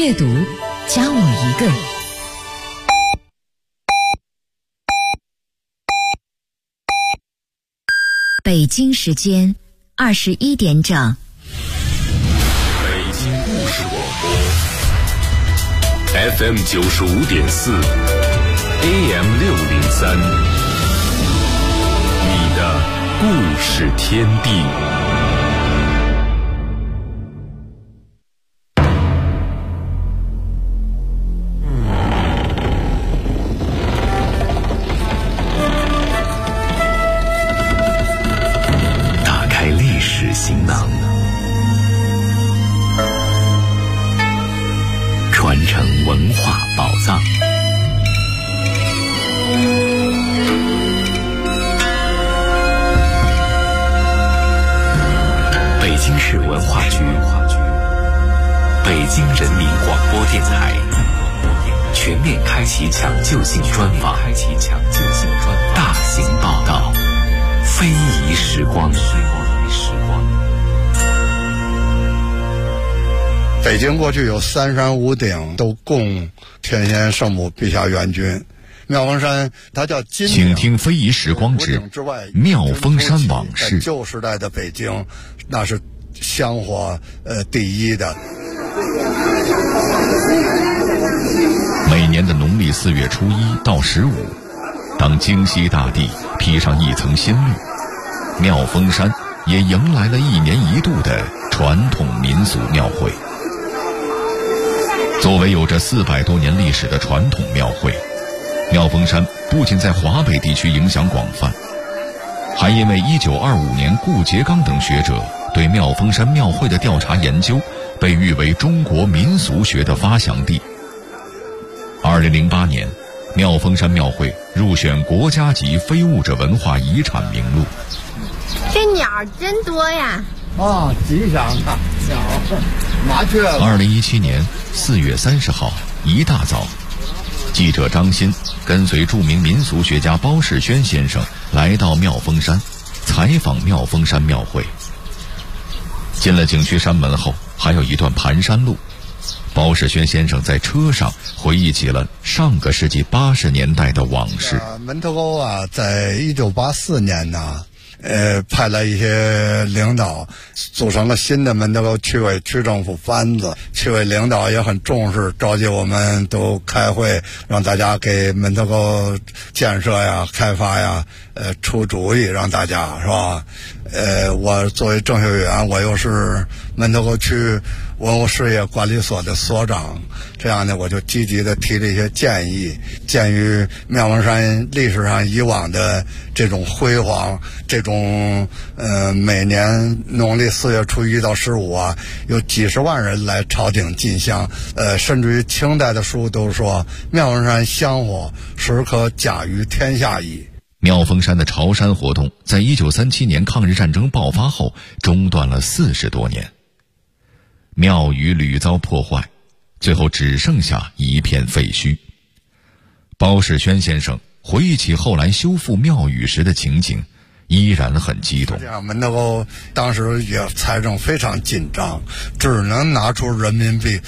阅读教我一个。北京时间21点整。 北京故事广播 FM 95.4 AM 603，你的故事天地。行囊，传承文化宝藏。北京市文化局、北京人民广播电台全面开启抢救性专访，大型报道，非遗时光。 北京过去有三山五鼎，都供天仙圣母陛下元君。妙峰山它叫金鼎， 请听非遗时光之妙峰山往事。 旧时代的北京，那是香火第一的。 每年的农历4月初1到15，当京西大地披上一层新绿，妙峰山也迎来了1年1度的传统民俗庙会。作为有着400多年历史的传统庙会，妙峰山不仅在华北地区影响广泛，还因为1925年顾颉刚等学者对妙峰山庙会的调查研究，被誉为中国民俗学的发祥地。2008年，妙峰山庙会入选国家级非物质文化遗产名录。 这鸟真多呀！ 啊，吉祥啊！鸟，麻雀了。 2017年4月30号一大早，记者张鑫跟随著名民俗学家包世轩先生来到妙峰山，采访妙峰山庙会。进了景区山门后，还有一段盘山路。包世轩先生在车上回忆起了上个世纪80年代的往事。 门头沟啊，在1984年呢。派了一些领导组成了新的门头沟区委区政府班子，区委领导也很重视，召集我们都开会，让大家给门头沟建设呀、开发呀，出主意，让大家是吧？我作为政协委员，我又是门头沟区文物事业管理所的所长，这样呢，我就积极的提了一些建议。鉴于妙峰山历史上以往的这种辉煌，这种每年农历4月初1到15啊，有几十万人来朝廷进香，甚至于清代的书都说妙峰山香火实可甲于天下矣。 妙峰山的朝山活动在1937年抗日战争爆发后中断了40多年，庙宇屡遭破坏，最后只剩下一片废墟。包世轩先生回忆起后来修复庙宇时的情景，依然很激动。 这样，门头沟当时也财政非常紧张，只能拿出人民币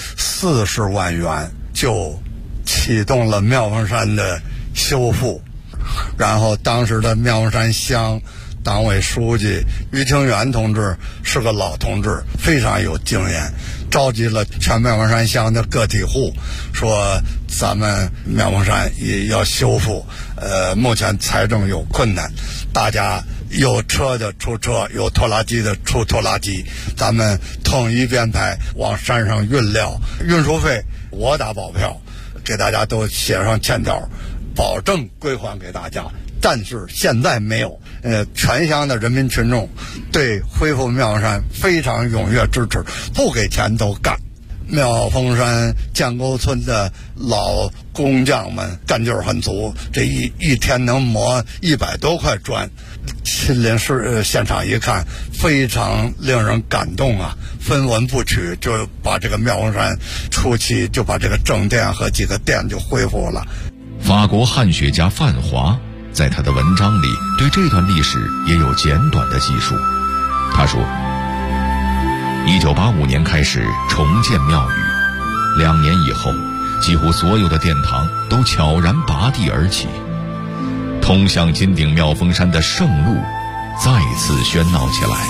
40万元，就启动了妙峰山的修复。然后当时的妙峰山乡党委书记于清源同志是个老同志，非常有经验，召集了全妙峰山乡的个体户，说咱们妙峰山也要修复，目前财政有困难，大家有车的出车，有拖拉机的出拖拉机，咱们统一编排往山上运料，运输费我打保票，给大家都写上欠条，保证归还给大家。但是现在没有，全乡的人民群众对恢复妙峰山非常踊跃支持，不给钱都干。妙峰山建沟村的老工匠们干劲儿很足，这一天能磨100多块砖，亲临现场一看，非常令人感动啊！分文不取，就把这个妙峰山初期就把这个正殿和几个殿就恢复了。 法国汉学家范华在他的文章里对这段历史也有简短的记述。他说，1985年开始重建庙宇， 2年以后，几乎所有的殿堂都悄然拔地而起，通向金顶妙峰山的圣路再次喧闹起来。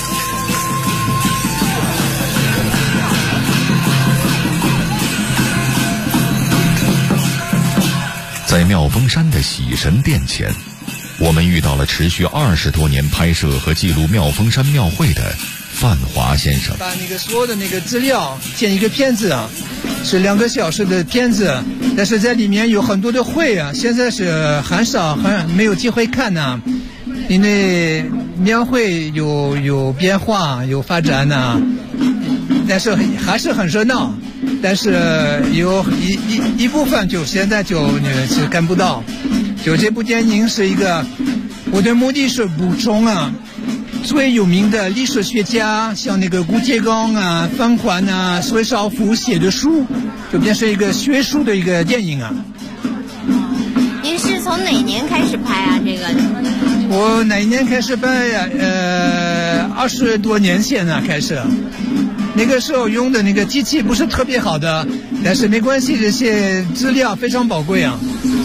在妙峰山的喜神殿前，我们遇到了持续20多年拍摄和记录妙峰山庙会的范华先生。 把那个所有的那个资料建一个片子啊，是2个小时的片子，但是在里面有很多的会啊，现在是很没有机会看呢，因为庙会有变化有发展呢，但是还是很热闹。但是有一部分就现在是看不到。就这部电影是一个，我的目的是补充啊，最有名的历史学家，像那个顾颉刚啊、范桓啊、隋少府写的书，就变成一个学术的一个电影啊。 您是从哪年开始拍啊？这个？ 我哪一年开始拍呀？20多年前呢开始。那个时候用的那个机器不是特别好的，但是没关系，这些资料非常宝贵啊。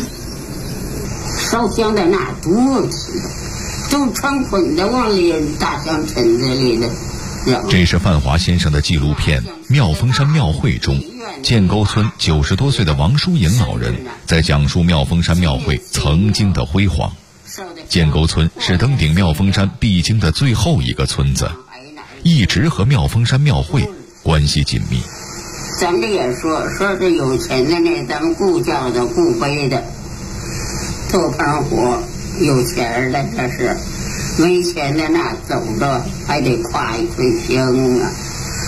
烧香在那多都穿捆的往里大香尘子里的。 这是范华先生的纪录片《妙峰山庙会》中，建沟村90多岁的王淑银老人在讲述妙峰山庙会曾经的辉煌。建沟村是登顶妙峰山必经的最后一个村子，一直和妙峰山庙会关系紧密。 咱这也说这有钱的呢，咱们顾叫的顾背的头盆火，有钱的这是，没钱的那走着还得挎一捆香啊。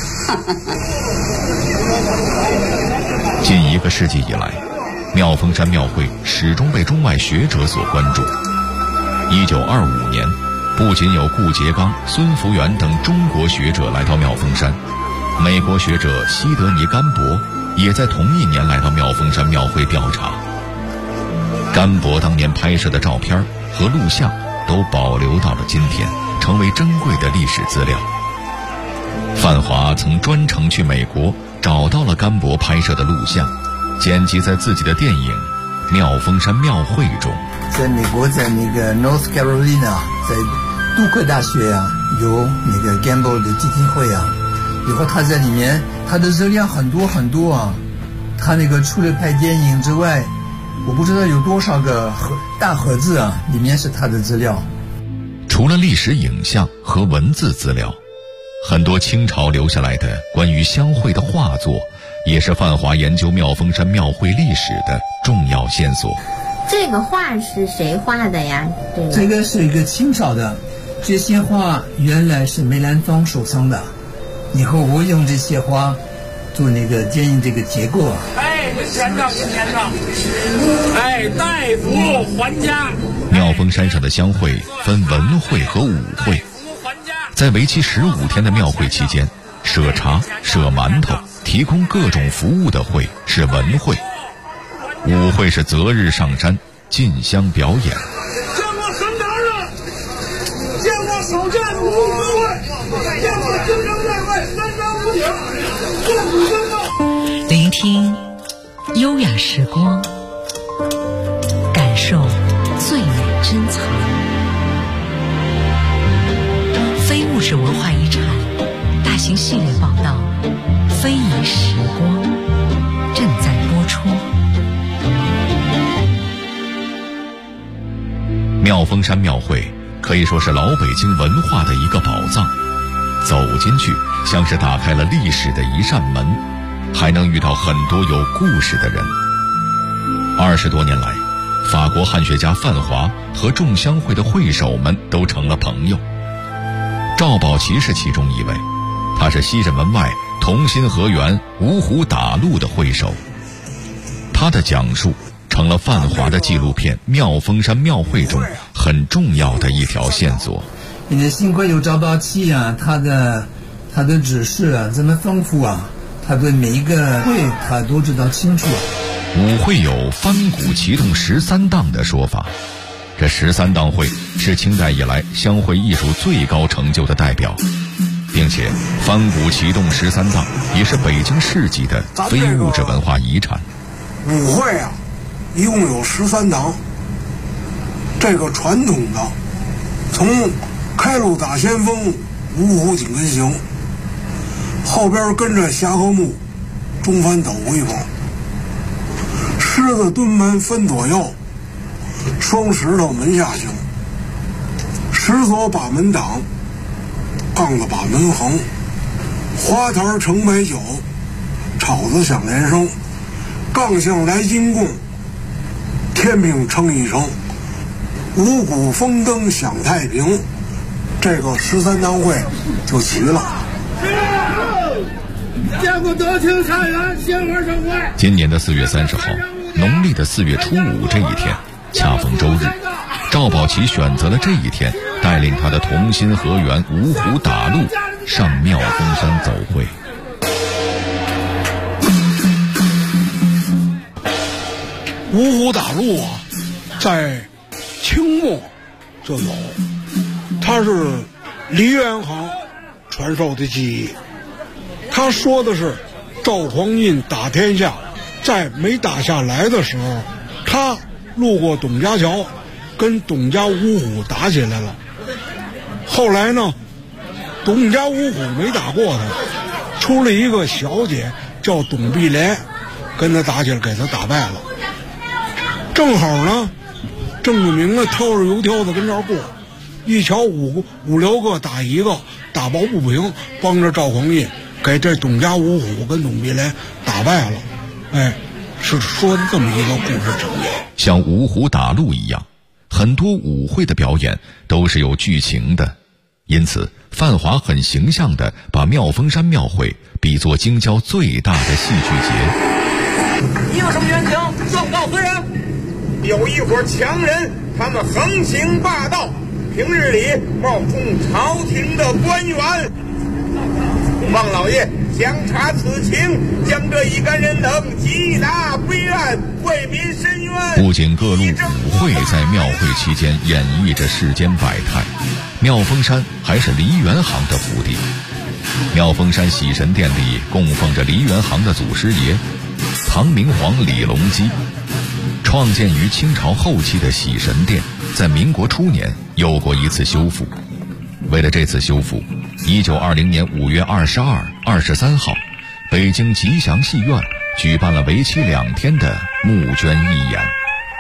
近1个世纪以来，妙峰山庙会始终被中外学者所关注。1925年，不仅有顾颉刚、孙福元等中国学者来到妙峰山，美国学者西德尼·甘博也在同一年来到妙峰山庙会调查。甘博当年拍摄的照片和录像都保留到了今天，成为珍贵的历史资料。范华曾专程去美国找到了甘博拍摄的录像，剪辑在自己的电影《妙峰山庙会》中。 在美国，在那个 North Carolina， 在杜克大学啊，有那个 Gamble 的基金会啊，以后他在里面，他的资料很多很多啊。他那个除了拍电影之外，我不知道有多少个大盒子啊，里面是他的资料。 除了历史影像和文字资料，很多清朝留下来的关于香会的画作，也是范华研究妙峰山庙会历史的重要线索。 这个画是谁画的呀？ 这个是一个清朝的，这些画原来是梅兰芳收藏的，以后我用这些画做那个电影这个结构啊。 钱账，大夫还家。 妙峰山上的香会分文会和武会，在为期15天的庙会期间，舍茶、舍馒头、提供各种服务的会是文会，武会是择日上山进香表演。 见过神堂上，见过守剑武会，见过京城内外3山5景，坐虎争斗。 聆听优雅时光，感受最美珍藏。非物质文化遗产大型系列报道《非遗时光》正在播出。 妙峰山庙会可以说是老北京文化的一个宝藏，走进去像是打开了历史的一扇门，还能遇到很多有故事的人。20多年来，法国汉学家范华和众香会的会手们都成了朋友。赵宝奇是其中一位，他是西直门外同心河源芜湖打鹿的会手。他的讲述成了范华的纪录片《妙峰山庙会》中很重要的一条线索。 因为幸亏有赵宝奇啊，他的知识啊这么丰富啊，他对每一个会他都知道清楚。 武会有翻鼓启动13档的说法，这13档会是清代以来香会艺术最高成就的代表。 并且翻古启动13档也是北京市级的非物质文化遗产。 舞会啊，一共有13档。这个传统的，从开路大先锋、五虎紧跟行，后边跟着侠和木、中翻斗回跑，狮子蹲门分左右，双石头门下行，石锁把门挡，杠子把门横，花坛盛白酒，炒子响连声，杠向来金贡，天平称一称，五谷丰登享太平。这个13档会就齐了。 今年的4月30号，农历的4月初5这一天，恰逢周日，赵宝奇选择了这一天，带领他的同心合员五虎打鹿上妙峰山走会。 五虎打鹿啊，在清末就有，它是梨园行传授的技艺。他说的是赵匡胤打天下，在没打下来的时候，他路过董家桥，跟董家五虎打起来了。后来呢，董家五虎没打过他，出了一个小姐叫董碧莲，跟他打起来，给他打败了。正好呢，郑子明呢挑着油条子跟这儿过，一瞧五六个打一个，打抱不平，帮着赵匡胤给这董家五虎跟董碧莲打败了。哎，是说的这么一个故事情节。 像五虎打鹿一样，很多舞会的表演都是有剧情的，因此范华很形象地把妙峰山庙会比作京郊最大的戏剧节。 你有什么冤情？状告虽然有一伙强人，他们横行霸道，平日里冒充朝廷的官员。望老爷详查此情，将这一干人等缉拿归案，为民伸冤。 不仅各路舞会在庙会期间演绎着世间百态，妙峰山还是梨园行的福地。妙峰山喜神殿里供奉着梨园行的祖师爷唐明皇李隆基。创建于清朝后期的喜神殿，在民国初年有过一次修复。为了这次修复，1920年5月22、23号，北京吉祥戏院举办了为期2天的募捐义演。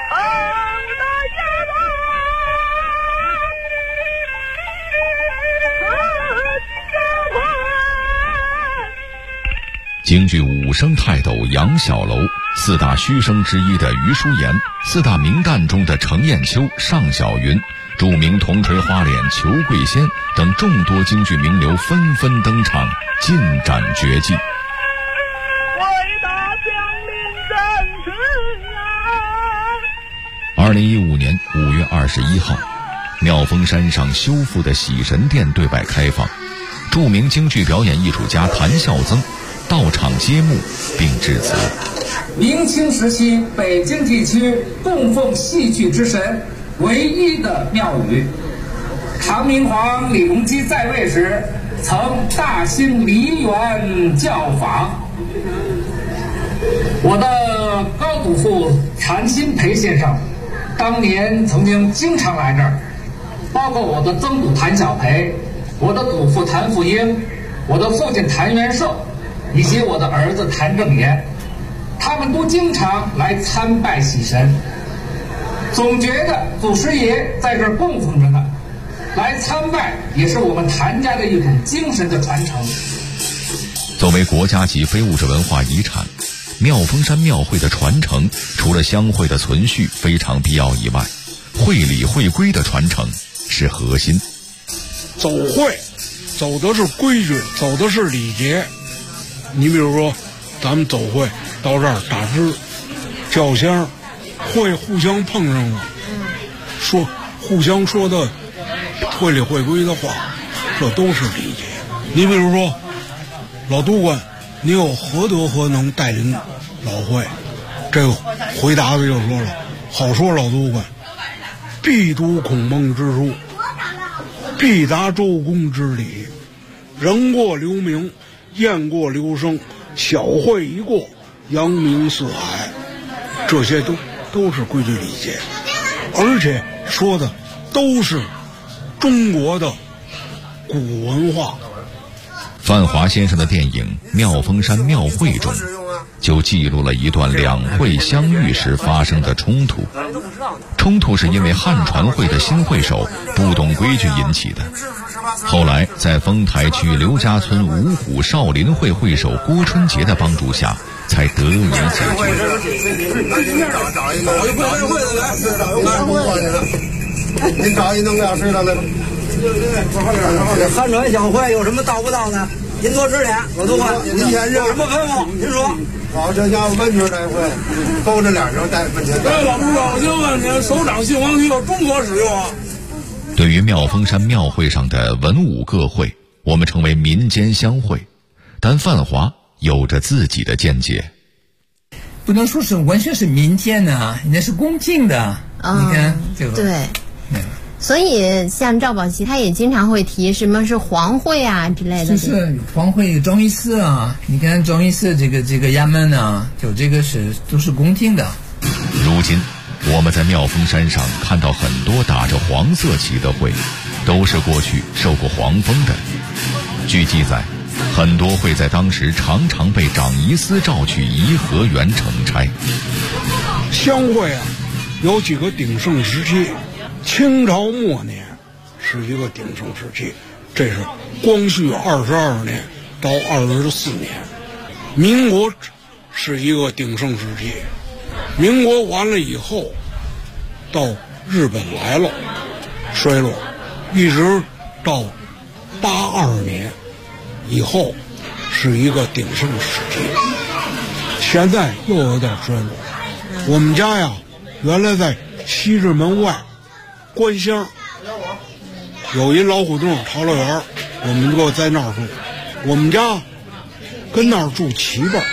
京剧武生泰斗杨小楼，4大须生之一的余淑妍，4大名旦中的程砚秋、尚小云，著名铜锤花脸裘桂仙等众多京剧名流纷纷登场，尽展绝技。2015年5月21号，妙峰山上修复的喜神殿对外开放，著名京剧表演艺术家谭孝增到场揭幕并致辞。 明清时期北京地区供奉戏剧之神唯一的庙宇，唐明皇李隆基在位时曾大兴梨园教坊。我的高祖父谭鑫培先生当年曾经经常来这儿，包括我的曾祖谭小培，我的祖父谭富英，我的父亲谭元寿，以及我的儿子谭正言，他们都经常来参拜喜神，总觉得祖师爷在这儿供奉着呢，来参拜也是我们谭家的一种精神的传承。 作为国家级非物质文化遗产，妙峰山庙会的传承除了乡会的存续非常必要以外，会理会规的传承是核心。 走会走的是规矩，走的是礼节。你比如说咱们走会到这儿打支叫香，会互相碰上了，说互相说的会理会规的话，这都是礼节。你比如说老督官，你有何德何能带领老会？这个回答的就说了，好说老督官，必读孔孟之书，必达周公之礼， 人过留名，雁过留声，小会一过，扬名四海，这些都是规矩礼节，而且说的都是中国的古文化。 范华先生的电影《妙峰山庙会》中就记录了一段两会相遇时发生的冲突。冲突是因为汉传会的新会手不懂规矩引起的，后来在丰台区刘家村五虎少林会会手郭春杰的帮助下才得以解决。 您找一弄不了知道了。汉传小会有什么到不到呢？您多指点，我都问。您先有什么吩咐？您说。好，这家文职大会，勾着两声带分钱。对，老不高兴了，您首长信王题有中国使用啊。 对于妙峰山庙会上的文武各会，我们称为民间相会，但范华有着自己的见解。 不能说是完全是民间的，那是恭敬的。你看这个。 对。所以像赵宝奇他也经常会提什么是皇会啊之类的， 是皇会忠义寺啊，你看忠义寺这个衙门啊，就这个都是恭敬的。 如今我们在妙峰山上看到很多打着黄色旗的会，都是过去受过皇封的。据记载，很多会在当时常常被长仪司召去颐和园承差。 乡会啊，有几个鼎盛时期。清朝末年是一个鼎盛时期，这是光绪22年到24年。民国是一个鼎盛时期，民国完了以后到日本来了，衰落，一直到82年以后是一个鼎盛时期，现在又有点衰落。我们家呀，原来在西直门外关乡有一老虎洞陶乐园，我们就在那儿住。我们家跟那儿住7辈，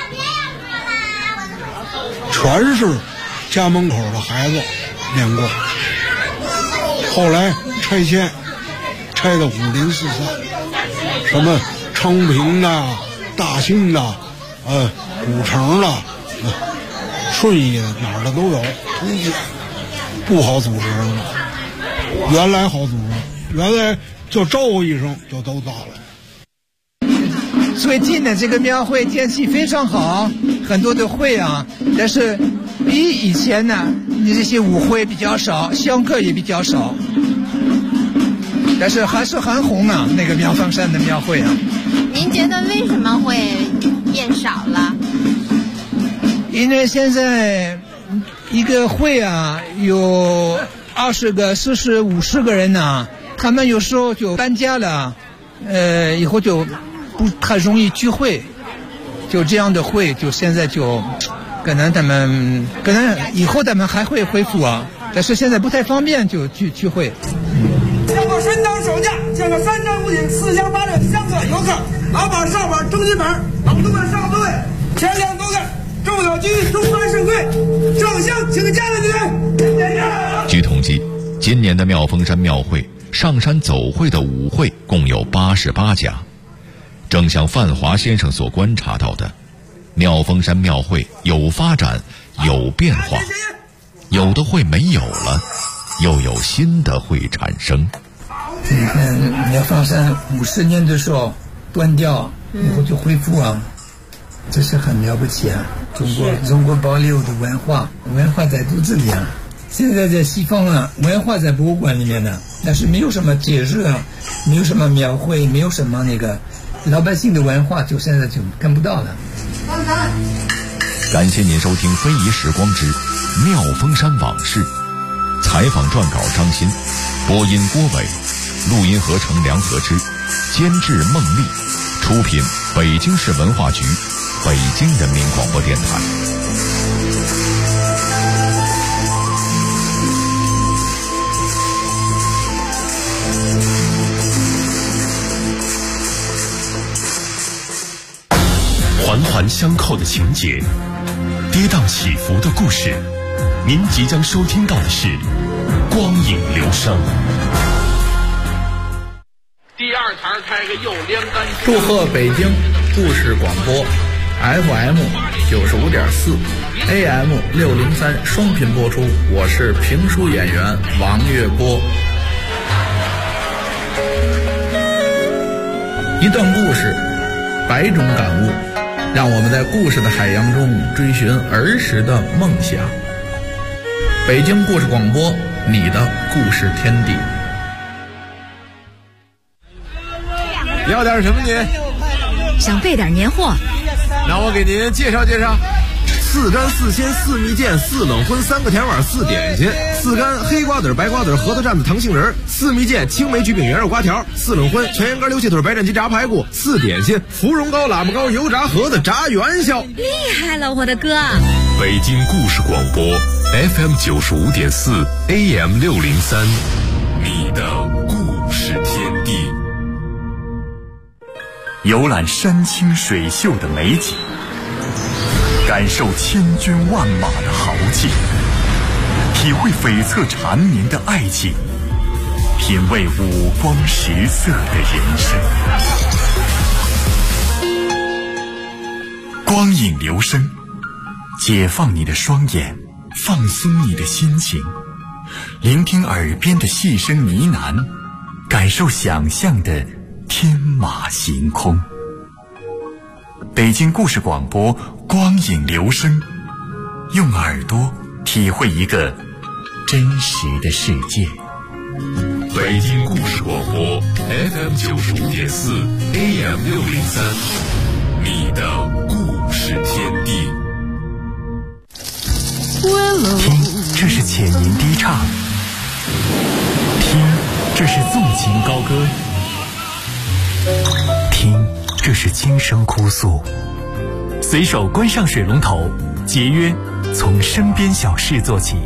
全是家门口的孩子练过。后来拆迁，拆的5邻4散，什么昌平的、大兴的、古城的、顺义的，哪儿的都有，通县不好组织了。原来好组织，原来就招呼一声就都到了。 最近的这个庙会天气非常好，很多的会啊，但是比以前呢，你这些舞会比较少，香客也比较少，但是还是很红啊，那个妙峰山的庙会啊。 您觉得为什么会变少了？ 因为现在一个会啊有20个、40、50个人呢，他们有时候就搬家了，以后就不太容易聚会，就这样的会，就现在就可能以后他们还会恢复啊，但是现在不太方便就聚会。 见过神当手架，见过3站5顶4乡8镇乡客游客，老板上板中金板，老东们上座位，前2多个重要机中安盛会，上香请家人们。 据统计，今年的妙峰山庙会上山走会的舞会共有88家。正像范华先生所观察到的，妙峰山庙会有发展有变化，有的会没有了，又有新的会产生。 你看妙峰山50年的时候断掉，以后就恢复啊，这是很了不起啊！中国保留的文化在肚子里啊。现在在西方啊，文化在博物馆里面呢，但是没有什么节日啊，没有什么庙会，没有什么那个老百姓的文化，就现在就看不到了。 感谢您收听《非遗时光之妙峰山往事》，采访撰稿张鑫，播音郭伟，录音合成梁和之，监制孟丽，出品北京市文化局，北京人民广播电台。 环环相扣的情节，跌宕起伏的故事，您即将收听到的是光影流声。 第2堂祝贺北京故事广播 FM 95.4 AM 603双频播出，我是评书演员王月波。一段故事，100种感悟，让我们在故事的海洋中追寻儿时的梦想。北京故事广播，你的故事天地。 要点什么您？ 想备点年货。 那我给您介绍介绍：4干4鲜4蜜饯4冷荤3个甜碗4点心，4干黑瓜子白瓜子核桃蘸子糖杏仁，4蜜饯青梅焗饼圆肉瓜条，4冷荤全羊肝溜气腿白斩鸡炸排骨，4点心芙蓉糕喇叭糕油炸盒子炸元宵。 厉害了，我的哥！ 北京故事广播 FM 95.4 AM 603，你的故事天地。 游览山清水秀的美景，感受千军万马的豪气，体会悱恻缠绵的爱情，品味五光十色的人生。光影留声，解放你的双眼，放松你的心情，聆听耳边的细声呢喃，感受想象的天马行空。北京故事广播光影留声，用耳朵体会一个真实的世界。 北京故事广播 FM 95.4 AM 603，你的故事天地。 听，这是浅吟低唱；听，这是纵情高歌；听，这是轻声哭诉。随手关上水龙头，节约从身边小事做起。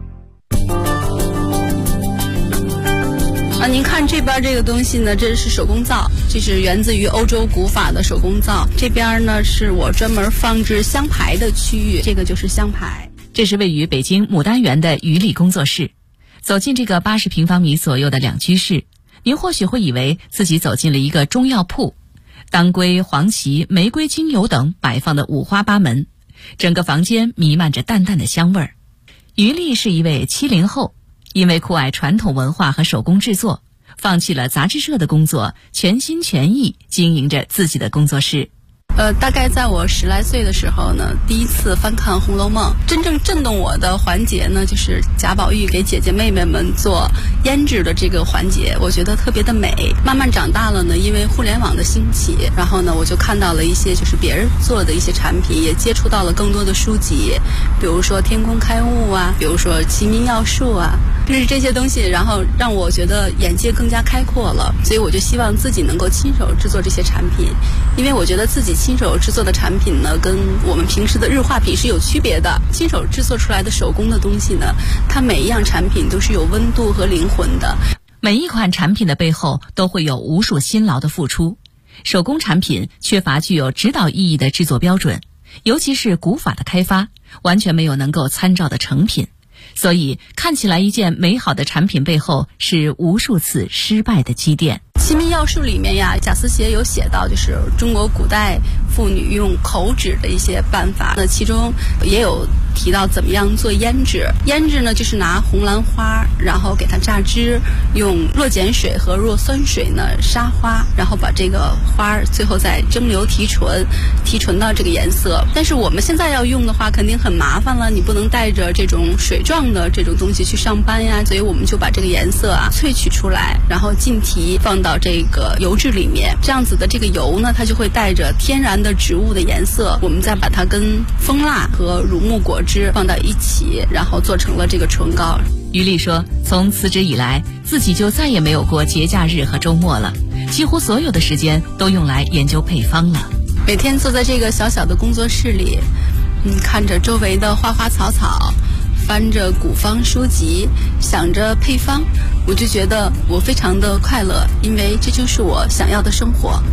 您看这边这个东西呢，这是手工皂，这是源自于欧洲古法的手工皂。这边呢是我专门放置香牌的区域，这个就是香牌。 这是位于北京牡丹园的于丽工作室。走进这个80平方米左右的两居室，您或许会以为自己走进了一个中药铺，当归、黄芪、玫瑰精油等摆放的五花八门，整个房间弥漫着淡淡的香味儿。于丽是一位70后，因为酷爱传统文化和手工制作，放弃了杂志社的工作，全心全意经营着自己的工作室。 大概在我10来岁的时候呢，第一次翻看《红楼梦》，真正震动我的环节呢，就是贾宝玉给姐姐妹妹们做胭脂的这个环节，我觉得特别的美。慢慢长大了呢，因为互联网的兴起，然后呢，我就看到了一些就是别人做的一些产品，也接触到了更多的书籍，比如说天工开物啊，比如说齐民要术啊，就是这些东西，然后让我觉得眼界更加开阔了。所以我就希望自己能够亲手制作这些产品，因为我觉得自己亲手制作的产品呢，跟我们平时的日化品是有区别的。亲手制作出来的手工的东西呢，它每一样产品都是有温度和灵魂的。 每一款产品的背后都会有无数辛劳的付出。手工产品缺乏具有指导意义的制作标准，尤其是古法的开发，完全没有能够参照的成品。所以看起来一件美好的产品背后是无数次失败的积淀。 齐民要术里面呀，贾思勰有写到，就是中国古代妇女用口指的一些办法。那其中也有提到怎么样做胭脂。胭脂呢，就是拿红兰花，然后给它榨汁，用弱碱水和弱酸水呢杀花，然后把这个花最后再蒸馏提纯，提纯到这个颜色。但是我们现在要用的话，肯定很麻烦了，你不能带着这种水状的这种东西去上班呀，所以我们就把这个颜色啊萃取出来，然后浸提放到这个油脂里面，这样子的这个油呢，它就会带着天然的植物的颜色，我们再把它跟蜂蜡和乳木果汁放到一起，然后做成了这个唇膏。 于丽说，从辞职以来，自己就再也没有过节假日和周末了，几乎所有的时间都用来研究配方了。 每天坐在这个小小的工作室里，看着周围的花花草草，翻着古方书籍，想着配方，我就觉得我非常的快乐，因为这就是我想要的生活。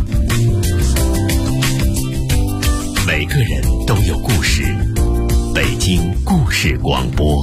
每个人都有故事，北京故事广播。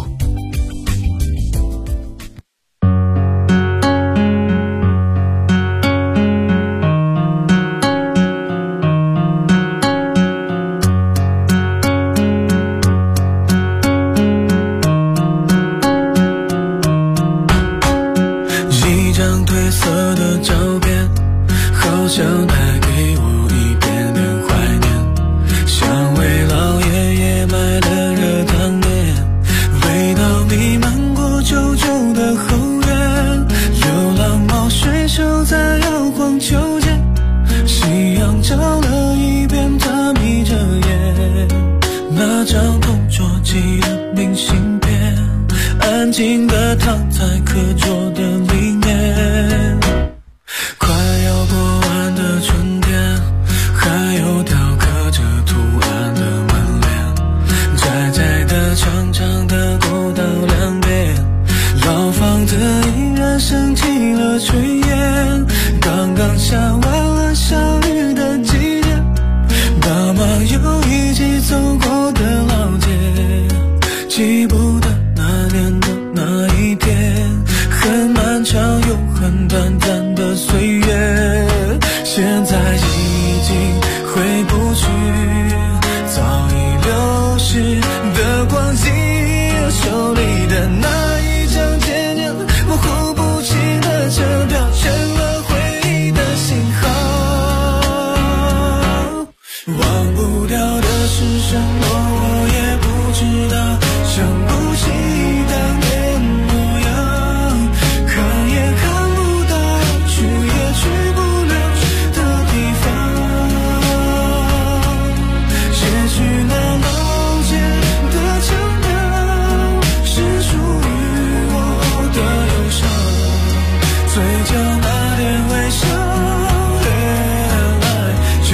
静地躺在课桌的里面。快要过完的春天，还有雕刻着图案的门帘，窄窄的长长的过道两边，老房子依然升起了炊烟。刚刚下完了小雨的季节，爸妈又一起走过的老街，记不得那年的那一天，很漫长又很短暂的岁月，现在已经回不去早已流逝的光景，手里的那一张渐渐模糊不清的车票，成了回忆的信号。忘不掉的是什么我也不知道，想不起当年模样，看也看不到，去也去不了的地方，写去那老街的腔调，是属于我的忧伤，嘴角那点微笑越来越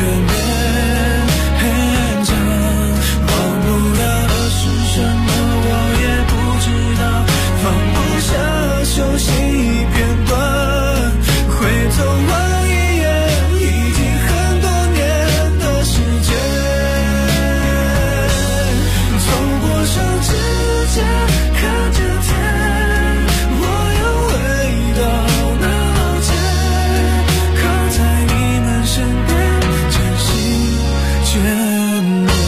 勉强，忘不了的是什么我也不知道，放不下熟悉片段，回头望一眼已经很多年的时间，走过上指甲看着天，我又回到那老街，靠在你们身边渐行渐远。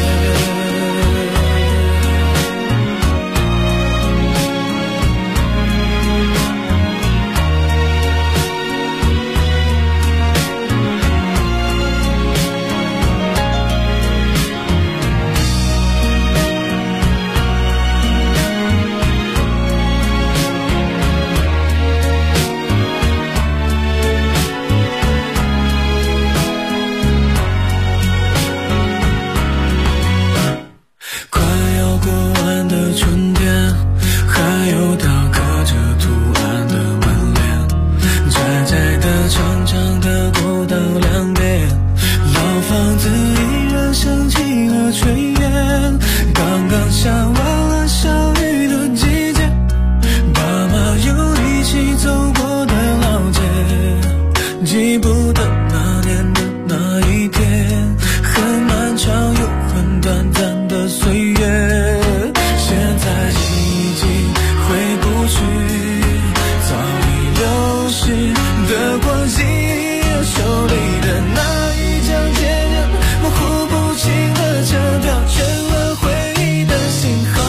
快要过完的春天，还有雕刻着图案的门帘，窄窄的长长的过道两边，老房子依然升起了炊烟。刚刚下完了小雨的季节，爸妈又一起走过的老街，记不得那年的那一天，很漫长又很短暂的岁月，现在已经回不去早已流逝的光景，手里的那一张渐渐模糊不清的车票，成了回忆的信号。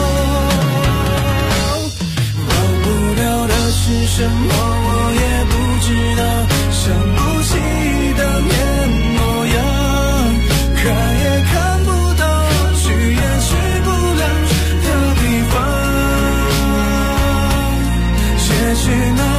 忘不了的是什么我也不知道，想不起当年模样，看也看不到，去也去不了的地方，写去那